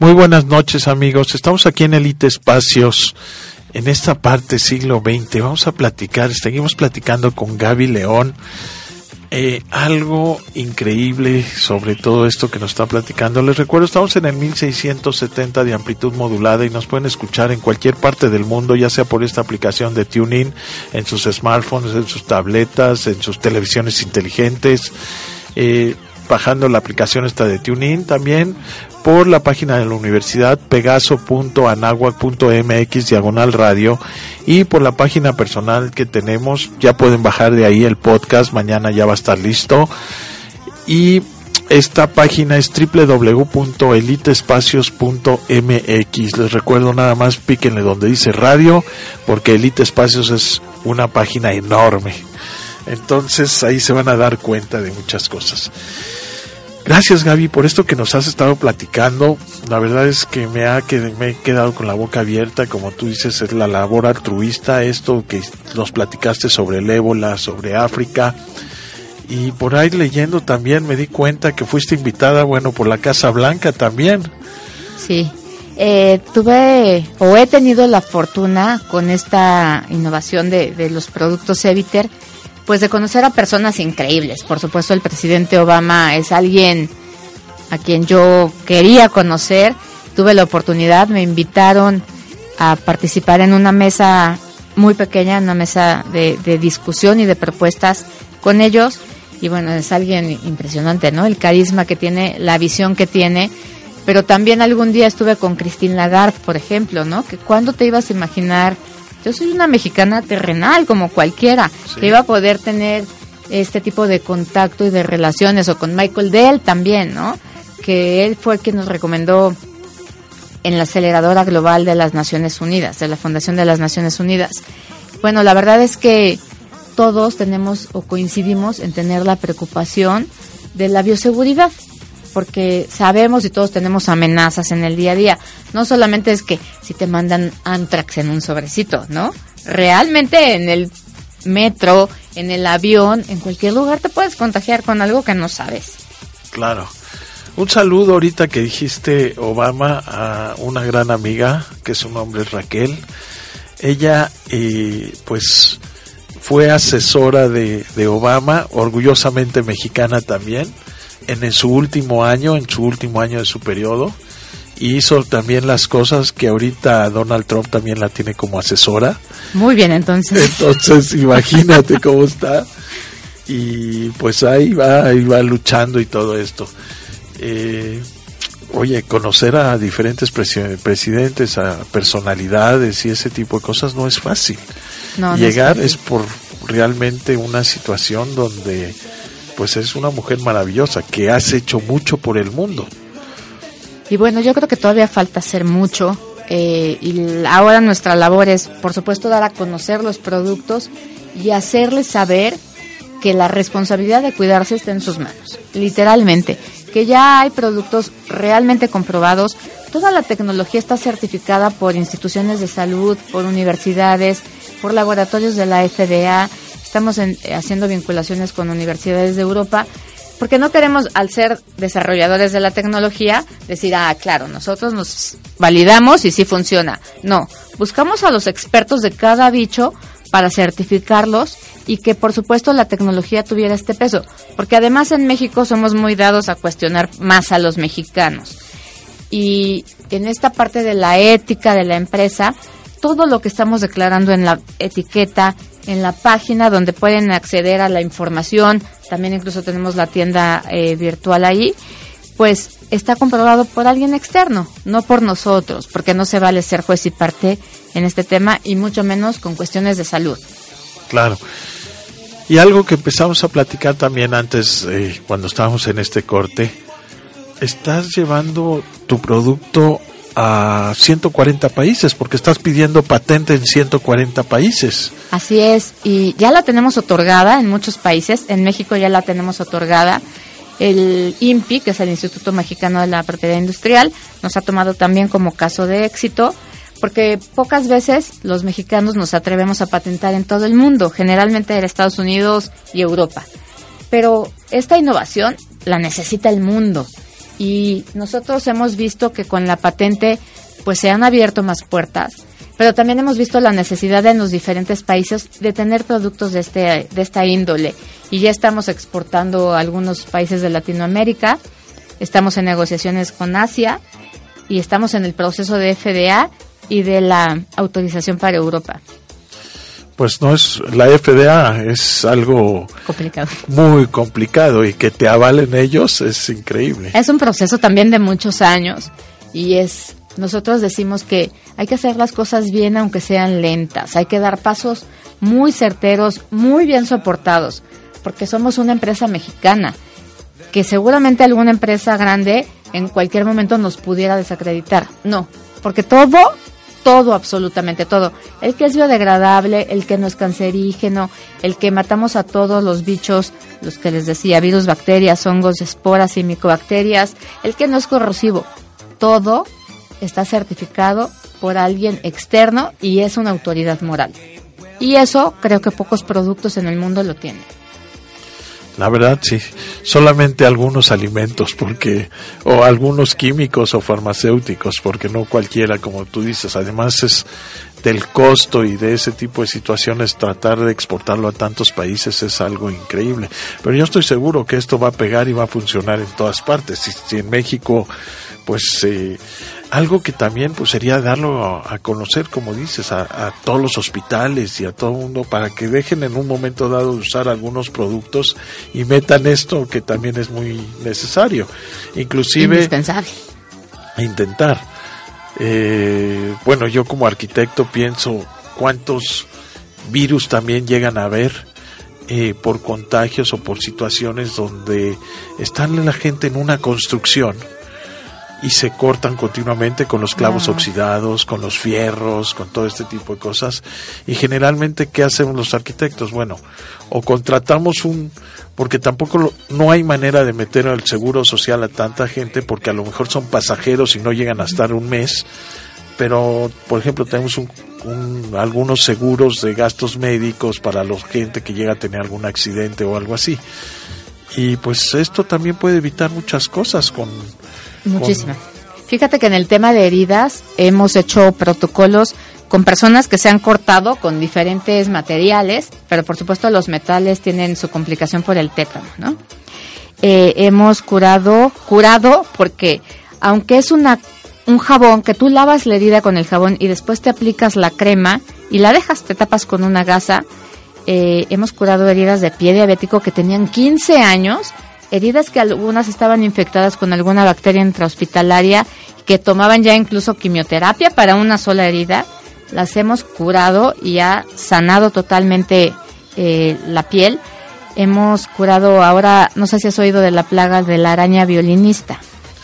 Muy buenas noches, amigos. Estamos aquí en Elite Espacios, en esta parte siglo veinte. Vamos a platicar, seguimos platicando con Gaby León. Eh, algo increíble sobre todo esto que nos está platicando. Les recuerdo, estamos en el mil seiscientos setenta de amplitud modulada y nos pueden escuchar en cualquier parte del mundo, ya sea por esta aplicación de TuneIn, en sus smartphones, en sus tabletas, en sus televisiones inteligentes, eh, bajando la aplicación esta de TuneIn, también por la página de la universidad pegaso punto anahuac punto m x diagonal radio, y por la página personal que tenemos. Ya pueden bajar de ahí el podcast, mañana ya va a estar listo. Y esta página es doble u doble u doble u punto elite espacios punto m x. Les recuerdo, nada más píquenle donde dice radio, porque Elite Espacios es una página enorme. Entonces ahí se van a dar cuenta de muchas cosas. Gracias, Gaby, por esto que nos has estado platicando. La verdad es que me, ha, que me he quedado con la boca abierta. Como tú dices, es la labor altruista, esto que nos platicaste sobre el ébola, sobre África. Y por ahí leyendo también me di cuenta que fuiste invitada, bueno, por la Casa Blanca también. Sí, eh, tuve o he tenido la fortuna con esta innovación de, de los productos Eviter, pues de conocer a personas increíbles. Por supuesto, el presidente Obama es alguien a quien yo quería conocer. Tuve la oportunidad, me invitaron a participar en una mesa muy pequeña, una mesa de, de discusión y de propuestas con ellos. Y bueno, es alguien impresionante, ¿no? El carisma que tiene, la visión que tiene. Pero también algún día estuve con Christine Lagarde, por ejemplo, ¿no? Que ¿cuándo te ibas a imaginar? Yo soy una mexicana terrenal, como cualquiera, sí, que iba a poder tener este tipo de contacto y de relaciones, o con Michael Dell también, ¿no? Que él fue quien nos recomendó en la aceleradora global de las Naciones Unidas, de la Fundación de las Naciones Unidas. Bueno, la verdad es que todos tenemos o coincidimos en tener la preocupación de la bioseguridad, porque sabemos y todos tenemos amenazas en el día a día. No solamente es que si te mandan Antrax en un sobrecito, ¿no? Realmente en el metro, en el avión, en cualquier lugar te puedes contagiar con algo que no sabes. Claro. Un saludo ahorita que dijiste Obama a una gran amiga, que su nombre es Raquel. Ella, eh, pues, fue asesora de, de Obama, orgullosamente mexicana también, en, en su último año, en su último año de su periodo, y hizo también las cosas que ahorita Donald Trump también la tiene como asesora. Muy bien, entonces. Entonces, imagínate cómo está. Y pues ahí va, ahí va luchando y todo esto. Eh, oye, conocer a diferentes presi- presidentes, a personalidades y ese tipo de cosas no es fácil. No, Llegar no es, es por realmente una situación donde pues es una mujer maravillosa, que has hecho mucho por el mundo. Y bueno, yo creo que todavía falta hacer mucho, eh, y ahora nuestra labor es, por supuesto, dar a conocer los productos y hacerles saber que la responsabilidad de cuidarse está en sus manos, literalmente, que ya hay productos realmente comprobados. Toda la tecnología está certificada por instituciones de salud, por universidades, por laboratorios de la F D A. Estamos en, haciendo vinculaciones con universidades de Europa, porque no queremos, al ser desarrolladores de la tecnología, decir, ah, claro, nosotros nos validamos y sí funciona. No, buscamos a los expertos de cada bicho para certificarlos y que, por supuesto, la tecnología tuviera este peso. Porque además en México somos muy dados a cuestionar más a los mexicanos. Y en esta parte de la ética de la empresa, todo lo que estamos declarando en la etiqueta, en la página donde pueden acceder a la información, también incluso tenemos la tienda eh, virtual ahí, pues está comprobado por alguien externo, no por nosotros, porque no se vale ser juez y parte en este tema, y mucho menos con cuestiones de salud. Claro. Y algo que empezamos a platicar también antes, eh, cuando estábamos en este corte, estás llevando tu producto a ciento cuarenta países, porque estás pidiendo patente en ciento cuarenta países. Así es, y ya la tenemos otorgada en muchos países. En México ya la tenemos otorgada. El I N P I, que es el Instituto Mexicano de la Propiedad Industrial, nos ha tomado también como caso de éxito, porque pocas veces los mexicanos nos atrevemos a patentar en todo el mundo, generalmente en Estados Unidos y Europa. Pero esta innovación la necesita el mundo. Y nosotros hemos visto que con la patente pues se han abierto más puertas, pero también hemos visto la necesidad en los diferentes países de tener productos de este de esta índole, y ya estamos exportando a algunos países de Latinoamérica, estamos en negociaciones con Asia y estamos en el proceso de F D A y de la autorización para Europa. Pues no es, la F D A es algo complicado, muy complicado, y que te avalen ellos es increíble. Es un proceso también de muchos años, y es, nosotros decimos que hay que hacer las cosas bien aunque sean lentas, hay que dar pasos muy certeros, muy bien soportados, porque somos una empresa mexicana, que seguramente alguna empresa grande en cualquier momento nos pudiera desacreditar. No, porque todo... todo, absolutamente todo. El que es biodegradable, el que no es cancerígeno, el que matamos a todos los bichos, los que les decía, virus, bacterias, hongos, esporas y micobacterias, el que no es corrosivo. Todo está certificado por alguien externo y es una autoridad moral. Y eso creo que pocos productos en el mundo lo tienen. La verdad, sí. Solamente algunos alimentos, porque o algunos químicos o farmacéuticos, porque no cualquiera, como tú dices. Además es del costo y de ese tipo de situaciones, tratar de exportarlo a tantos países es algo increíble. Pero yo estoy seguro que esto va a pegar y va a funcionar en todas partes. Si, si en México, pues eh, algo que también pues sería darlo a, a conocer, como dices, a, a todos los hospitales y a todo el mundo, para que dejen en un momento dado de usar algunos productos y metan esto, que también es muy necesario, inclusive indispensable. Intentar eh, bueno, yo como arquitecto pienso cuántos virus también llegan a haber eh, por contagios o por situaciones donde están la gente en una construcción y se cortan continuamente con los clavos Ah. oxidados, con los fierros, con todo este tipo de cosas. Y generalmente, ¿qué hacemos los arquitectos? Bueno, o contratamos un, porque tampoco lo, no hay manera de meter al seguro social a tanta gente, porque a lo mejor son pasajeros y no llegan a estar un mes, pero por ejemplo tenemos un, un, algunos seguros de gastos médicos para la gente que llega a tener algún accidente o algo así. Y pues esto también puede evitar muchas cosas con... Muchísimas. Fíjate que en el tema de heridas hemos hecho protocolos con personas que se han cortado con diferentes materiales, pero por supuesto los metales tienen su complicación por el tétano, ¿no? Eh, hemos curado, curado porque aunque es una un jabón que tú lavas la herida con el jabón y después te aplicas la crema y la dejas, te tapas con una gasa, eh, hemos curado heridas de pie diabético que tenían quince años, heridas que algunas estaban infectadas con alguna bacteria intrahospitalaria, que tomaban ya incluso quimioterapia para una sola herida. Las hemos curado y ha sanado totalmente eh, la piel. Hemos curado ahora, no sé si has oído de la plaga de la araña violinista.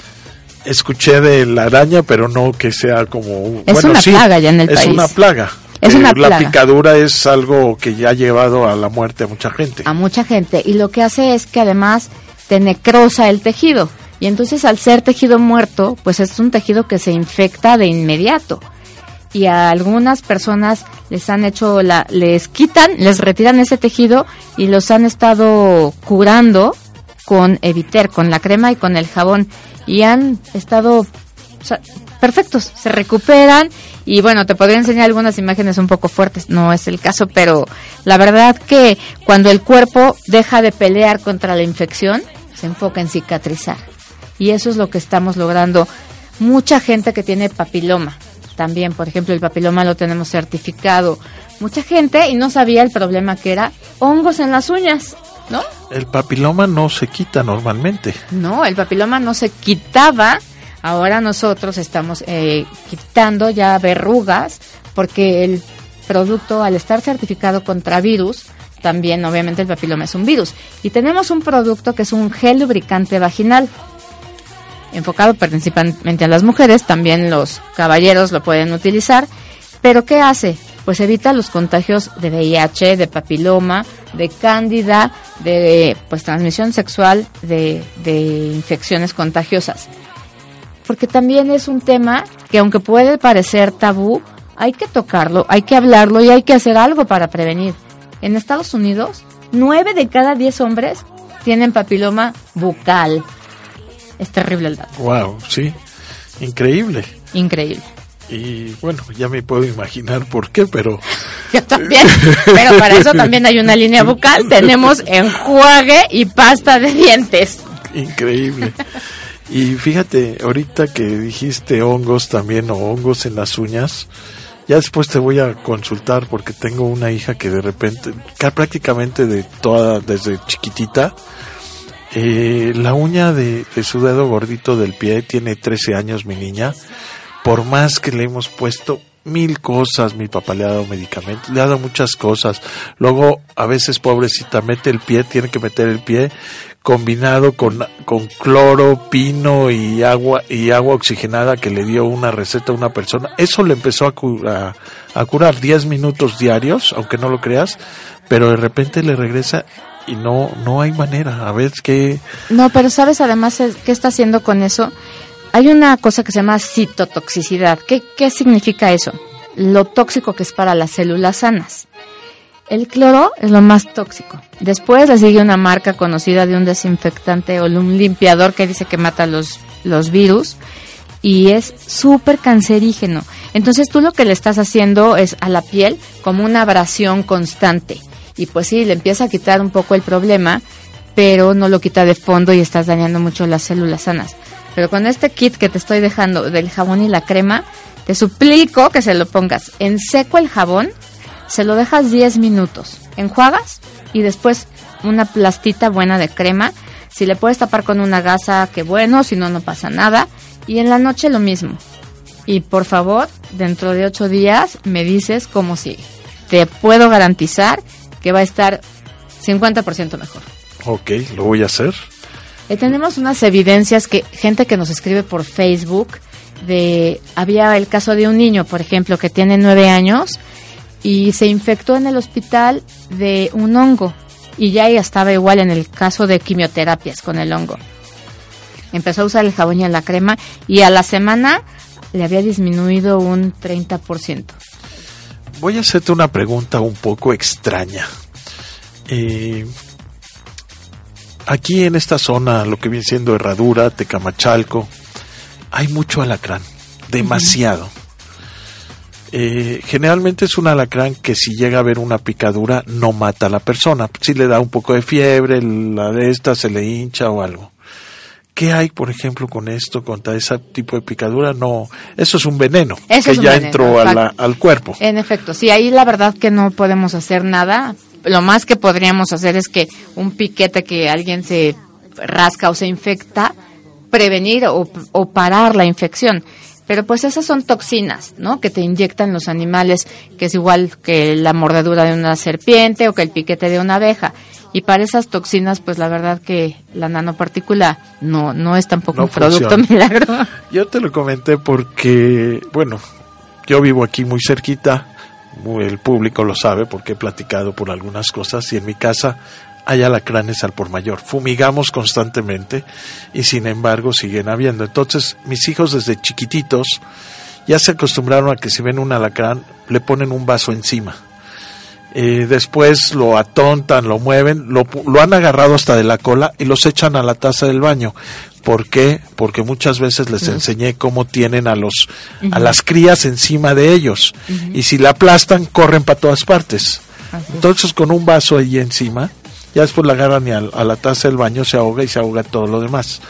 Escuché de la araña, pero no que sea como... Es bueno, una sí, plaga ya en el es país. una plaga. Es Eh, una la plaga. picadura es algo que ya ha llevado a la muerte a mucha gente. A mucha gente. Y lo que hace es que además te necrosa el tejido. Y entonces al ser tejido muerto, pues es un tejido que se infecta de inmediato. Y a algunas personas les han hecho, la, les quitan, les retiran ese tejido y los han estado curando con Eviter, con la crema y con el jabón. Y han estado, o sea, perfectos, se recuperan. Y bueno, te podría enseñar algunas imágenes un poco fuertes, no es el caso, pero la verdad que cuando el cuerpo deja de pelear contra la infección, se enfoca en cicatrizar. Y eso es lo que estamos logrando. Mucha gente que tiene papiloma, también, por ejemplo, el papiloma lo tenemos certificado. Mucha gente, y no sabía el problema que era, hongos en las uñas, ¿no? El papiloma no se quita normalmente. No, el papiloma no se quitaba. Ahora nosotros estamos eh, quitando ya verrugas, porque el producto, al estar certificado contra virus, también obviamente el papiloma es un virus. Y tenemos un producto que es un gel lubricante vaginal, enfocado principalmente a las mujeres, también los caballeros lo pueden utilizar. ¿Pero qué hace? Pues evita los contagios de V I H, de papiloma, de cándida, de pues transmisión sexual, de, de infecciones contagiosas. Porque también es un tema que, aunque puede parecer tabú, hay que tocarlo, hay que hablarlo y hay que hacer algo para prevenir. En Estados Unidos, nueve de cada diez hombres tienen papiloma bucal. Es terrible el dato. Wow, sí, increíble. Increíble. Y bueno, ya me puedo imaginar por qué, pero... Yo también, pero para eso también hay una línea bucal. Tenemos enjuague y pasta de dientes. Increíble. Y fíjate, ahorita que dijiste hongos también, o hongos en las uñas, ya después te voy a consultar porque tengo una hija que de repente, que prácticamente de toda, desde chiquitita, eh, la uña de, de su dedo gordito del pie, tiene trece años mi niña, por más que le hemos puesto mil cosas, mi papá le ha dado medicamentos, le ha dado muchas cosas, luego a veces pobrecita mete el pie, tiene que meter el pie combinado con, con cloro, pino y agua y agua oxigenada que le dio una receta a una persona. Eso le empezó a, cura, a curar diez minutos diarios, aunque no lo creas, pero de repente le regresa y no no hay manera. A ver qué... No, pero ¿sabes además qué está haciendo con eso? Hay una cosa que se llama citotoxicidad. ¿Qué, qué significa eso? Lo tóxico que es para las células sanas. El cloro es lo más tóxico. Después le sigue una marca conocida de un desinfectante o un limpiador que dice que mata los, los virus y es súper cancerígeno. Entonces tú lo que le estás haciendo es a la piel como una abrasión constante. Y pues sí, le empieza a quitar un poco el problema, pero no lo quita de fondo y estás dañando mucho las células sanas. Pero con este kit que te estoy dejando del jabón y la crema, te suplico que se lo pongas en seco el jabón, se lo dejas diez minutos, enjuagas y después una plastita buena de crema. Si le puedes tapar con una gasa, qué bueno, si no, no pasa nada. Y en la noche lo mismo. Y por favor, dentro de ocho días me dices cómo sigue. Te puedo garantizar que va a estar cincuenta por ciento mejor. Ok, lo voy a hacer. Eh, tenemos unas evidencias que gente que nos escribe por Facebook, de había el caso de un niño, por ejemplo, que tiene nueve años y se infectó en el hospital de un hongo y ya estaba igual en el caso de quimioterapias con el hongo. Empezó a usar el jabón y la crema y a la semana le había disminuido un treinta por ciento. Voy a hacerte una pregunta un poco extraña. Eh, aquí en esta zona, lo que viene siendo Herradura, Tecamachalco, hay mucho alacrán, demasiado. Uh-huh. Eh, generalmente es un alacrán que si llega a haber una picadura no mata a la persona, si le da un poco de fiebre, la de esta se le hincha o algo. ¿Qué hay, por ejemplo, con esto, contra ese tipo de picadura? No, eso es un veneno eso que es un ya veneno, entró a la, al cuerpo. En efecto, sí, ahí la verdad que no podemos hacer nada. Lo más que podríamos hacer es que un piquete que alguien se rasca o se infecta, prevenir o, o parar la infección. Pero pues esas son toxinas, ¿no? Que te inyectan los animales, que es igual que la mordedura de una serpiente o que el piquete de una abeja. Y para esas toxinas, pues la verdad que la nanopartícula no no es tampoco no un producto funciona. milagro. Yo te lo comenté porque, bueno, yo vivo aquí muy cerquita, el público lo sabe porque he platicado por algunas cosas y en mi casa hay alacranes al por mayor. Fumigamos constantemente y sin embargo siguen habiendo. Entonces mis hijos desde chiquititos ya se acostumbraron a que si ven un alacrán le ponen un vaso encima. Eh, después lo atontan, lo mueven, lo, lo han agarrado hasta de la cola y los echan a la taza del baño. ¿Por qué? Porque muchas veces les uh-huh. enseñé cómo tienen a los uh-huh. a las crías encima de ellos uh-huh. y si la aplastan corren para todas partes. Uh-huh. Entonces con un vaso ahí encima, ya después la agarran y a, a la taza del baño se ahoga y se ahoga todo lo demás.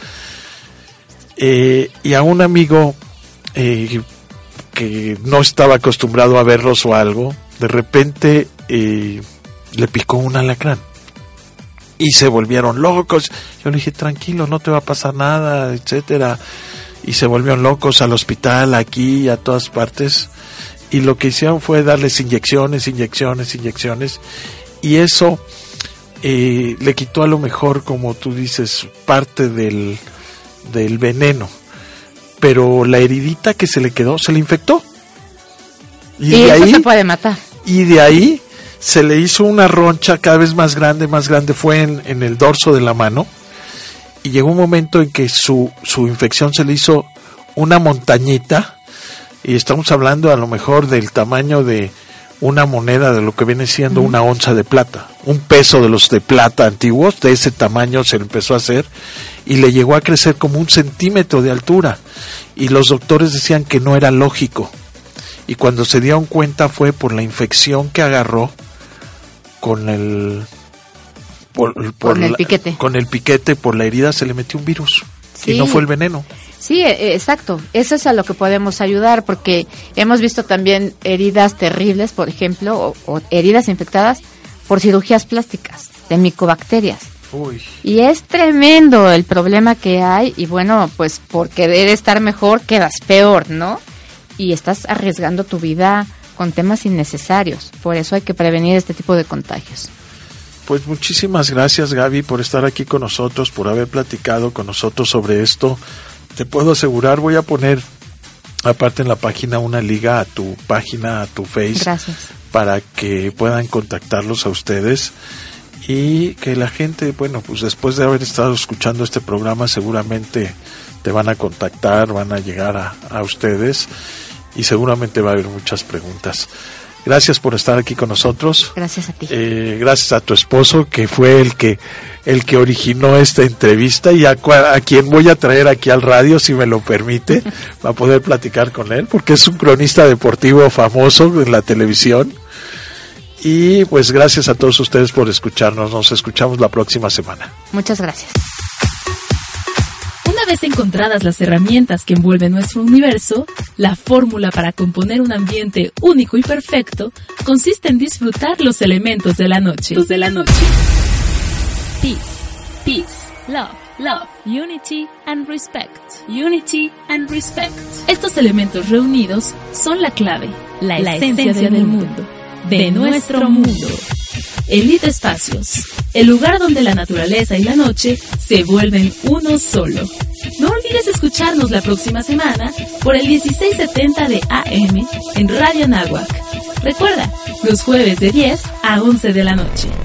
Eh, y a un amigo eh, que no estaba acostumbrado a verlos o algo, de repente eh, le picó un alacrán y se volvieron locos. Yo le dije, tranquilo, no te va a pasar nada, etcétera. Y se volvieron locos al hospital, aquí, a todas partes. Y lo que hicieron fue darles inyecciones, inyecciones, inyecciones. Y eso eh, le quitó a lo mejor, como tú dices, parte del, del veneno. Pero la heridita que se le quedó, se le infectó. Y, y de eso ahí, se puede matar. Y de ahí se le hizo una roncha cada vez más grande, más grande, fue en, en el dorso de la mano, y llegó un momento en que su, su infección se le hizo una montañita, y estamos hablando a lo mejor del tamaño de una moneda, de lo que viene siendo uh-huh. una onza de plata, un peso de los de plata antiguos, de ese tamaño se le empezó a hacer, y le llegó a crecer como un centímetro de altura, y los doctores decían que no era lógico, y cuando se dieron cuenta fue por la infección que agarró con el por, por con el la, piquete con el piquete por la herida se le metió un virus, sí. Y no fue el veneno. Sí, exacto. Eso es a lo que podemos ayudar, porque hemos visto también heridas terribles, por ejemplo, o, o heridas infectadas por cirugías plásticas de micobacterias. Uy. Y es tremendo el problema que hay, y bueno, pues por querer estar mejor quedas peor, ¿no? Y estás arriesgando tu vida con temas innecesarios. Por eso hay que prevenir este tipo de contagios. Pues muchísimas gracias, Gaby, por estar aquí con nosotros, por haber platicado con nosotros sobre esto. Te puedo asegurar, voy a poner aparte en la página una liga a tu página, a tu Face. Gracias. Para que puedan contactarlos a ustedes y que la gente, bueno, pues después de haber estado escuchando este programa seguramente te van a contactar, van a llegar a, a ustedes y seguramente va a haber muchas preguntas. Gracias por estar aquí con nosotros. Gracias a ti. Eh, gracias a tu esposo, que fue el que el que originó esta entrevista, y a, a quien voy a traer aquí al radio, si me lo permite, para poder platicar con él, porque es un cronista deportivo famoso en la televisión. Y pues gracias a todos ustedes por escucharnos. Nos escuchamos la próxima semana. Muchas gracias. Una vez encontradas las herramientas que envuelven nuestro universo, la fórmula para componer un ambiente único y perfecto consiste en disfrutar los elementos de la noche. Los de la noche. Peace, peace, love, love, unity and respect. Unity and respect. Estos elementos reunidos son la clave, la, la esencia, esencia del mundo, de nuestro mundo. Elite Espacios, el lugar donde la naturaleza y la noche se vuelven uno solo. No olvides escucharnos la próxima semana por el dieciséis setenta de A M en Radio Anáhuac. Recuerda, los jueves de diez a once de la noche.